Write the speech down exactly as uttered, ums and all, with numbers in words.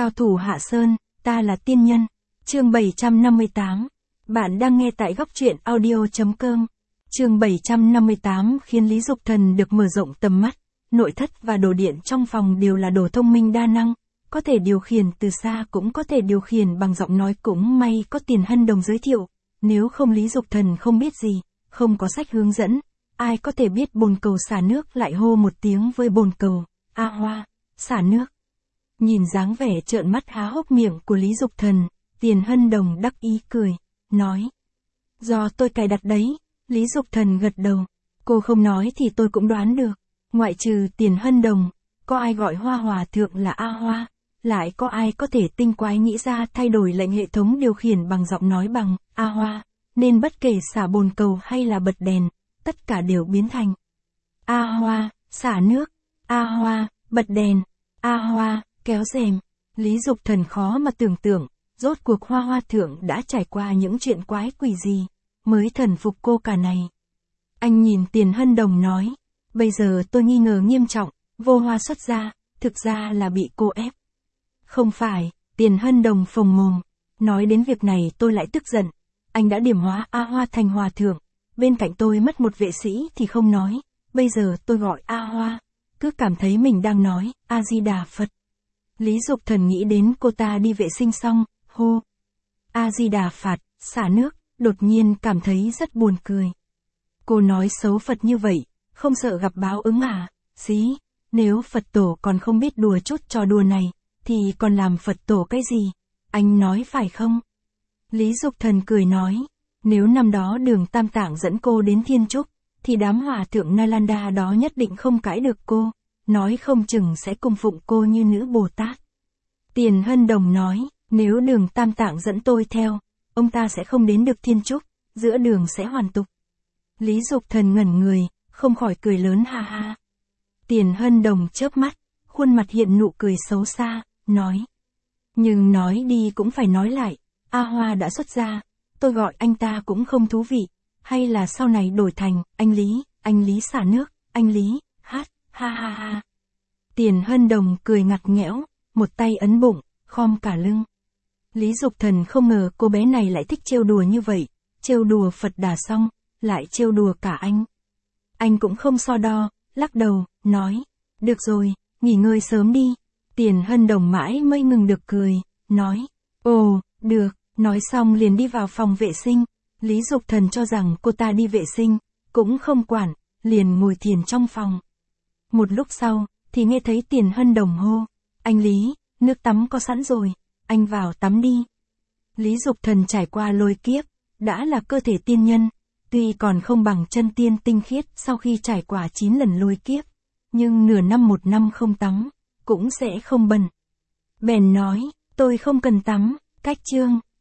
Cao thủ Hạ Sơn, ta là tiên nhân. Chương bảy trăm năm mươi tám. Bạn đang nghe tại góc truyện audio chấm com. Chương bảy trăm năm mươi tám khiến Lý Dục Thần được mở rộng tầm mắt. Nội thất và đồ điện trong phòng đều là đồ thông minh đa năng, có thể điều khiển từ xa cũng có thể điều khiển bằng giọng nói, cũng may có Tiền Hân Đồng giới thiệu. Nếu không Lý Dục Thần không biết gì, không có sách hướng dẫn, ai có thể biết bồn cầu xả nước lại hô một tiếng với bồn cầu, A Hoa, xả nước. Nhìn dáng vẻ trợn mắt há hốc miệng của Lý Dục Thần, Tiền Hân Đồng đắc ý cười, nói. Do tôi cài đặt đấy. Lý Dục Thần gật đầu. Cô không nói thì tôi cũng đoán được. Ngoại trừ Tiền Hân Đồng, có ai gọi Hoa Hòa Thượng là A Hoa, lại có ai có thể tinh quái nghĩ ra thay đổi lệnh hệ thống điều khiển bằng giọng nói bằng A Hoa, nên bất kể xả bồn cầu hay là bật đèn, tất cả đều biến thành A Hoa, xả nước, A Hoa, bật đèn, A Hoa, kéo rèm. Lý Dục Thần khó mà tưởng tượng, rốt cuộc Hoa Hoa Thượng đã trải qua những chuyện quái quỷ gì, mới thần phục cô cả này. Anh nhìn Tiền Hân Đồng nói, bây giờ tôi nghi ngờ nghiêm trọng, vô hoa xuất gia, thực ra là bị cô ép. Không phải, Tiền Hân Đồng phồng mồm, nói đến việc này tôi lại tức giận, anh đã điểm hóa A Hoa thành hòa thượng, bên cạnh tôi mất một vệ sĩ thì không nói, bây giờ tôi gọi A Hoa, cứ cảm thấy mình đang nói A-di-đà Phật. Lý Dục Thần nghĩ đến cô ta đi vệ sinh xong, hô A-di-đà Phật, xả nước, đột nhiên cảm thấy rất buồn cười. Cô nói xấu Phật như vậy, không sợ gặp báo ứng à? Xí, nếu Phật tổ còn không biết đùa chút trò đùa này, thì còn làm Phật tổ cái gì? Anh nói phải không? Lý Dục Thần cười nói, nếu năm đó Đường Tam Tạng dẫn cô đến Thiên Trúc, thì đám hòa thượng Nalanda đó nhất định không cãi được cô, nói không chừng sẽ cung phụng cô như nữ Bồ Tát. Tiền Hân Đồng nói, nếu Đường Tam Tạng dẫn tôi theo, ông ta sẽ không đến được Thiên Trúc, giữa đường sẽ hoàn tục. Lý Dục Thần ngẩn người, không khỏi cười lớn ha ha. Tiền Hân Đồng chớp mắt, khuôn mặt hiện nụ cười xấu xa, nói. Nhưng nói đi cũng phải nói lại, A Hoa đã xuất gia, tôi gọi anh ta cũng không thú vị, hay là sau này đổi thành, anh Lý, anh Lý xả nước, anh Lý, hát, ha ha ha. Tiền Hân Đồng cười ngặt nghẽo, một tay ấn bụng, khom cả lưng. Lý Dục Thần không ngờ cô bé này lại thích trêu đùa như vậy, trêu đùa Phật Đà xong, lại trêu đùa cả anh. Anh cũng không so đo, lắc đầu, nói, được rồi, nghỉ ngơi sớm đi. Tiền Hân Đồng mãi mới ngừng được cười, nói, ồ, được, nói xong liền đi vào phòng vệ sinh. Lý Dục Thần cho rằng cô ta đi vệ sinh, cũng không quản, liền ngồi thiền trong phòng. Một lúc sau, thì nghe thấy Tiền Hân Đồng hô, anh Lý, nước tắm có sẵn rồi, anh vào tắm đi. Lý Dục Thần trải qua lôi kiếp, đã là cơ thể tiên nhân, tuy còn không bằng chân tiên tinh khiết sau khi trải qua chín lần lôi kiếp, nhưng nửa năm một năm không tắm, cũng sẽ không bẩn. Bèn nói, tôi không cần tắm, cách chương.